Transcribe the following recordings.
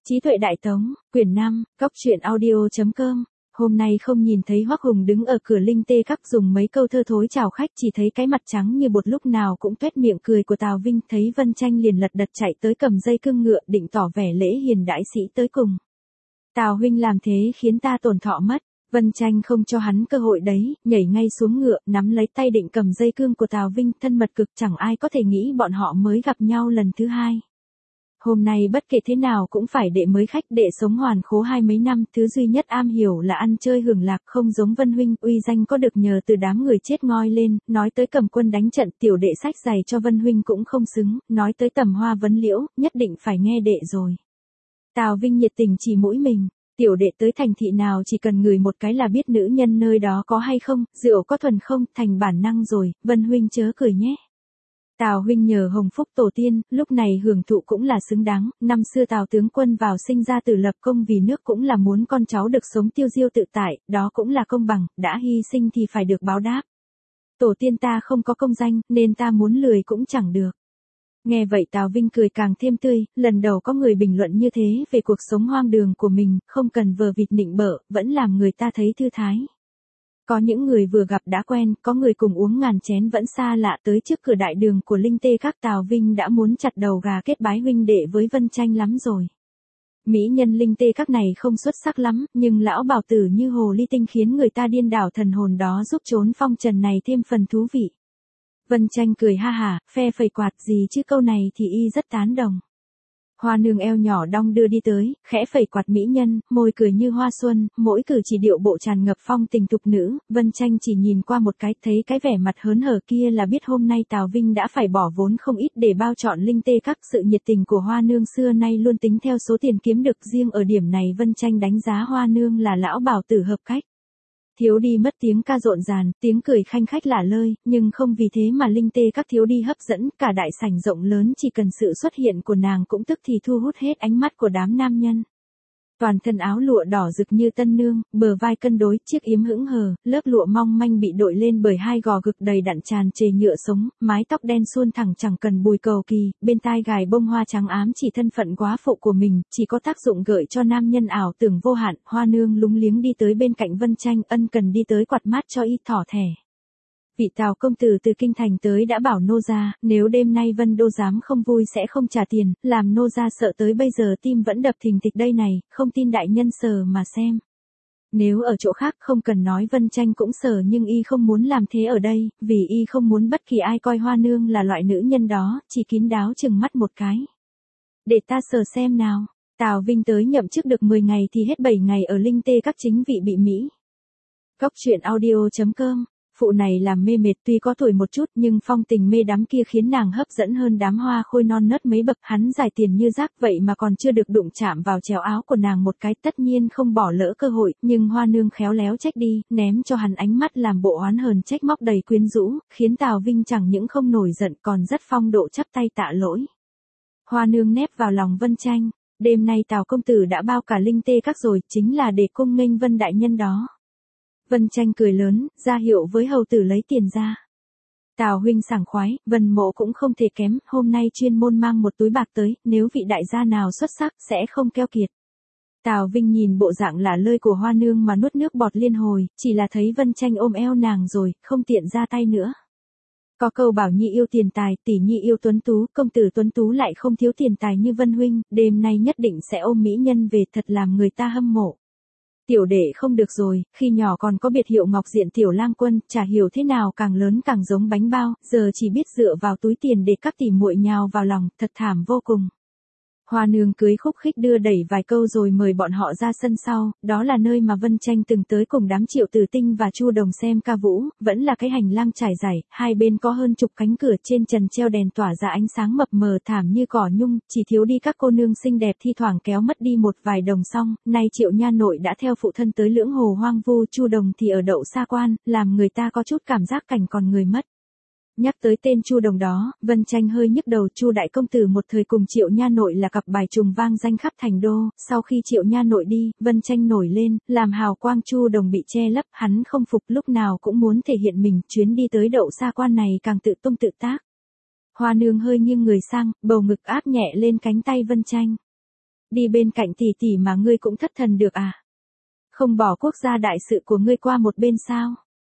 Trí tuệ đại tống, quyển 5, góc truyện audio.com. Hôm nay không nhìn thấy Hoắc Hùng đứng ở cửa Linh Tê Các dùng mấy câu thơ thối chào khách, chỉ thấy cái mặt trắng như bột lúc nào cũng tuét miệng cười của Tào Vinh. Thấy Vân Tranh liền lật đật chạy tới cầm dây cương ngựa định tỏ vẻ lễ hiền đại sĩ tới cùng. Tào huynh làm thế khiến ta tổn thọ mất. Vân Tranh không cho hắn cơ hội đấy, nhảy ngay xuống ngựa, nắm lấy tay định cầm dây cương của Tào Vinh, thân mật cực, chẳng ai có thể nghĩ bọn họ mới gặp nhau lần thứ hai. Hôm nay bất kể thế nào cũng phải đệ mới khách, đệ sống hoàn khố 20 năm, thứ duy nhất am hiểu là ăn chơi hưởng lạc, không giống Vân huynh, uy danh có được nhờ từ đám người chết ngoi lên, nói tới cầm quân đánh trận, tiểu đệ sách giày cho Vân huynh cũng không xứng, nói tới tầm hoa vấn liễu, nhất định phải nghe đệ rồi. Tào Vinh nhiệt tình chỉ mũi mình. Tiểu đệ tới thành thị nào chỉ cần ngửi một cái là biết nữ nhân nơi đó có hay không, rượu có thuần không, thành bản năng rồi, Vân huynh chớ cười nhé. Tào huynh nhờ hồng phúc tổ tiên, lúc này hưởng thụ cũng là xứng đáng, năm xưa Tào tướng quân vào sinh ra tử lập công vì nước cũng là muốn con cháu được sống tiêu diêu tự tại, đó cũng là công bằng, đã hy sinh thì phải được báo đáp. Tổ tiên ta không có công danh, nên ta muốn lười cũng chẳng được. Nghe vậy Tào Vinh cười càng thêm tươi, lần đầu có người bình luận như thế về cuộc sống hoang đường của mình, không cần vờ vịt nịnh bợ, vẫn làm người ta thấy thư thái. Có những người vừa gặp đã quen, có người cùng uống ngàn chén vẫn xa lạ, tới trước cửa đại đường của Linh Tê Các Tào Vinh đã muốn chặt đầu gà kết bái huynh đệ với Vân Tranh lắm rồi. Mỹ nhân Linh Tê Các này không xuất sắc lắm, nhưng lão bảo tử như hồ ly tinh khiến người ta điên đảo thần hồn, đó giúp chốn phong trần này thêm phần thú vị. Vân Tranh cười ha hả, phe phẩy quạt, gì chứ câu này thì y rất tán đồng. Hoa nương eo nhỏ đong đưa đi tới, khẽ phẩy quạt mỹ nhân, môi cười như hoa xuân, mỗi cử chỉ điệu bộ tràn ngập phong tình tục nữ. Vân Tranh chỉ nhìn qua một cái, thấy cái vẻ mặt hớn hở kia là biết hôm nay Tào Vinh đã phải bỏ vốn không ít để bao trọn Linh Tê Các. Sự nhiệt tình của Hoa nương xưa nay luôn tính theo số tiền kiếm được, riêng ở điểm này Vân Tranh đánh giá Hoa nương là lão bảo tử hợp cách. Thiếu đi mất tiếng ca rộn ràng, tiếng cười khanh khách lả lơi, nhưng không vì thế mà Linh Tê Các thiếu đi hấp dẫn, cả đại sảnh rộng lớn chỉ cần sự xuất hiện của nàng cũng tức thì thu hút hết ánh mắt của đám nam nhân. Toàn thân áo lụa đỏ rực như tân nương, bờ vai cân đối, chiếc yếm hững hờ, lớp lụa mong manh bị đội lên bởi hai gò gực đầy đặn tràn trề nhựa sống, mái tóc đen suôn thẳng chẳng cần bùi cầu kỳ, bên tai gài bông hoa trắng ám chỉ thân phận quá phụ của mình, chỉ có tác dụng gợi cho nam nhân ảo tưởng vô hạn. Hoa nương lúng liếng đi tới bên cạnh Vân Tranh, ân cần đi tới quạt mát cho y thỏ thẻ. Vị Tào công tử từ kinh thành tới đã bảo nô gia, nếu đêm nay Vân đô giám không vui sẽ không trả tiền, làm nô gia sợ tới bây giờ tim vẫn đập thình thịch đây này, không tin đại nhân sờ mà xem. Nếu ở chỗ khác không cần nói, Vân Tranh cũng sờ, nhưng y không muốn làm thế ở đây, vì y không muốn bất kỳ ai coi Hoa nương là loại nữ nhân đó, chỉ kín đáo chừng mắt một cái. Để ta sờ xem nào. Tào Vinh tới nhậm chức được 10 ngày thì hết 7 ngày ở Linh Tê Các chính vị bị Mỹ. Góc truyện audio.com. Phụ này làm mê mệt, tuy có tuổi một chút nhưng phong tình mê đắm kia khiến nàng hấp dẫn hơn đám hoa khôi non nớt mấy bậc. Hắn giải tiền như rác vậy mà còn chưa được đụng chạm vào chéo áo của nàng một cái, tất nhiên không bỏ lỡ cơ hội, nhưng Hoa nương khéo léo trách đi, ném cho hắn ánh mắt làm bộ oán hờn trách móc đầy quyến rũ, khiến Tào Vinh chẳng những không nổi giận còn rất phong độ chắp tay tạ lỗi. Hoa nương nép vào lòng Vân Tranh, đêm nay Tào công tử đã bao cả Linh Tê Các rồi, chính là để cung nghênh Vân đại nhân đó. Vân Tranh cười lớn, ra hiệu với hầu tử lấy tiền ra. Tào huynh sảng khoái, Vân mộ cũng không thể kém, hôm nay chuyên môn mang một túi bạc tới, nếu vị đại gia nào xuất sắc sẽ không keo kiệt. Tào Vinh nhìn bộ dạng lả lơi của Hoa nương mà nuốt nước bọt liên hồi, chỉ là thấy Vân Tranh ôm eo nàng rồi, không tiện ra tay nữa. Có câu bảo nhi yêu tiền tài, tỷ nhi yêu tuấn tú, công tử tuấn tú lại không thiếu tiền tài như Vân huynh, đêm nay nhất định sẽ ôm mỹ nhân về, thật làm người ta hâm mộ. Tiểu đệ không được rồi, khi nhỏ còn có biệt hiệu Ngọc Diện Tiểu Lang Quân, chả hiểu thế nào càng lớn càng giống bánh bao, giờ chỉ biết dựa vào túi tiền để các tỷ muội nhào vào lòng, thật thảm vô cùng. Hoa nương cưới khúc khích đưa đẩy vài câu rồi mời bọn họ ra sân sau, đó là nơi mà Vân Tranh từng tới cùng đám Triệu Tử Tinh và Chu Đồng xem ca vũ, vẫn là cái hành lang trải dài, hai bên có hơn chục cánh cửa, trên trần treo đèn tỏa ra ánh sáng mập mờ thảm như cỏ nhung, chỉ thiếu đi các cô nương xinh đẹp thi thoảng kéo mất đi một vài đồng xong. Nay Triệu nha nội đã theo phụ thân tới lưỡng hồ hoang vu, Chu Đồng thì ở Đậu Sa Quan, làm người ta có chút cảm giác cảnh còn người mất. Nhắc tới tên Chu Đồng đó, Vân Tranh hơi nhức đầu. Chu đại công tử một thời cùng Triệu nha nội là cặp bài trùng vang danh khắp thành đô, sau khi Triệu nha nội đi, Vân Tranh nổi lên, làm hào quang Chu Đồng bị che lấp, hắn không phục, lúc nào cũng muốn thể hiện mình, chuyến đi tới Đậu Sa Quan này càng tự tung tự tác. Hoa nương hơi nghiêng người sang, bầu ngực áp nhẹ lên cánh tay Vân Tranh. Đi bên cạnh tỷ tỷ mà ngươi cũng thất thần được à? Không bỏ quốc gia đại sự của ngươi qua một bên sao?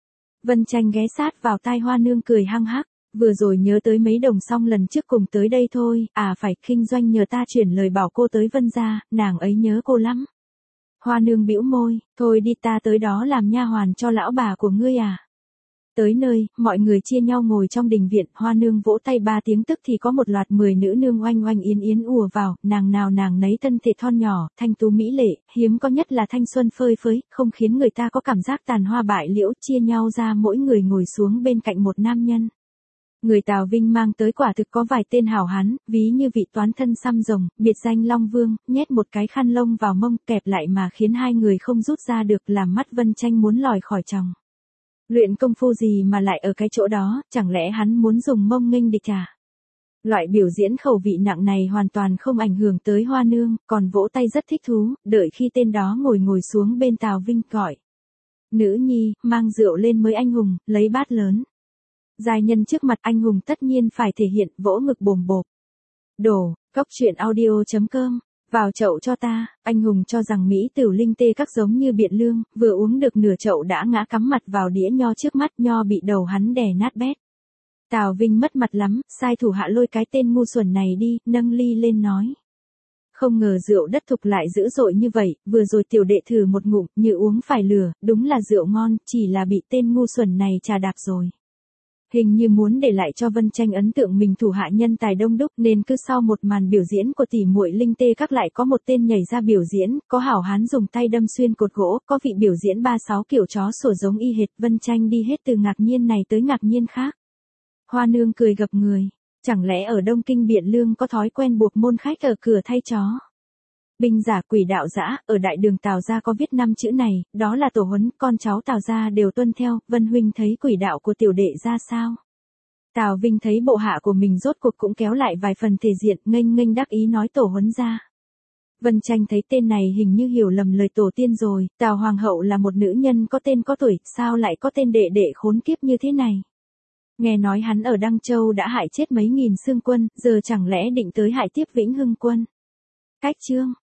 Vân Tranh ghé sát vào tai Hoa Nương cười hăng hắc, vừa rồi nhớ tới mấy đồng xong lần trước cùng tới đây thôi, phải Kinh Doanh nhờ ta chuyển lời bảo cô tới Vân gia, nàng ấy nhớ cô lắm. Hoa Nương bĩu môi, thôi đi ta tới đó làm nha hoàn cho lão bà của ngươi à. Tới nơi, mọi người chia nhau ngồi trong đình viện, Hoa Nương vỗ tay 3 tiếng tức thì có một loạt 10 nữ nương oanh oanh yến yến ùa vào, nàng nào nàng nấy thân thể thon nhỏ, thanh tú mỹ lệ, hiếm có nhất là thanh xuân phơi phới, không khiến người ta có cảm giác tàn hoa bại liễu, chia nhau ra mỗi người ngồi xuống bên cạnh một nam nhân. Người Tào Vinh mang tới quả thực có vài tên hảo hán, ví như vị toán thân xăm rồng, biệt danh Long Vương, nhét một cái khăn lông vào mông kẹp lại mà khiến hai người không rút ra được, làm mắt Vân Tranh muốn lòi khỏi chồng. Luyện công phu gì mà lại ở cái chỗ đó, chẳng lẽ hắn muốn dùng mông nghênh địch à? Loại biểu diễn khẩu vị nặng này hoàn toàn không ảnh hưởng tới Hoa Nương, còn vỗ tay rất thích thú, đợi khi tên đó ngồi xuống bên Tào Vinh gọi. Nữ nhi, mang rượu lên mới anh hùng, lấy bát lớn. Giai nhân trước mặt anh hùng tất nhiên phải thể hiện, vỗ ngực bồm bộp. Đồ, cóc truyện audio.com, vào chậu cho ta, anh hùng cho rằng Mỹ Tửu linh tê các giống như Biện Lương, vừa uống được nửa chậu đã ngã cắm mặt vào đĩa nho trước mắt, nho bị đầu hắn đè nát bét. Tào Vinh mất mặt lắm, sai thủ hạ lôi cái tên ngu xuẩn này đi, nâng ly lên nói. Không ngờ rượu đất thục lại dữ dội như vậy, vừa rồi tiểu đệ thử một ngụm, như uống phải lửa, đúng là rượu ngon, chỉ là bị tên ngu xuẩn này trà đạp rồi. Hình như muốn để lại cho Vân Tranh ấn tượng mình thủ hạ nhân tài đông đúc, nên cứ sau một màn biểu diễn của tỷ muội linh tê các lại có một tên nhảy ra biểu diễn, có hảo hán dùng tay đâm xuyên cột gỗ, có vị biểu diễn 36 kiểu chó sủa giống y hệt. Vân Tranh đi hết từ ngạc nhiên này tới ngạc nhiên khác. Hoa Nương cười gập người, chẳng lẽ ở Đông Kinh Biện Lương có thói quen buộc môn khách ở cửa thay chó? Binh giả quỷ đạo dã, ở đại đường Tào gia có viết 5 chữ này, đó là tổ huấn, con cháu Tào gia đều tuân theo. Vân huynh thấy quỷ đạo của tiểu đệ ra sao? Tào Vinh thấy bộ hạ của mình rốt cuộc cũng kéo lại vài phần thể diện, nghênh đắc ý nói tổ huấn ra. Vân Tranh thấy tên này hình như hiểu lầm lời tổ tiên rồi, Tào Hoàng hậu là một nữ nhân có tên có tuổi, sao lại có tên đệ đệ khốn kiếp như thế này? Nghe nói hắn ở Đăng Châu đã hại chết mấy nghìn xương quân, giờ chẳng lẽ định tới hại tiếp Vĩnh Hưng quân? Cách chương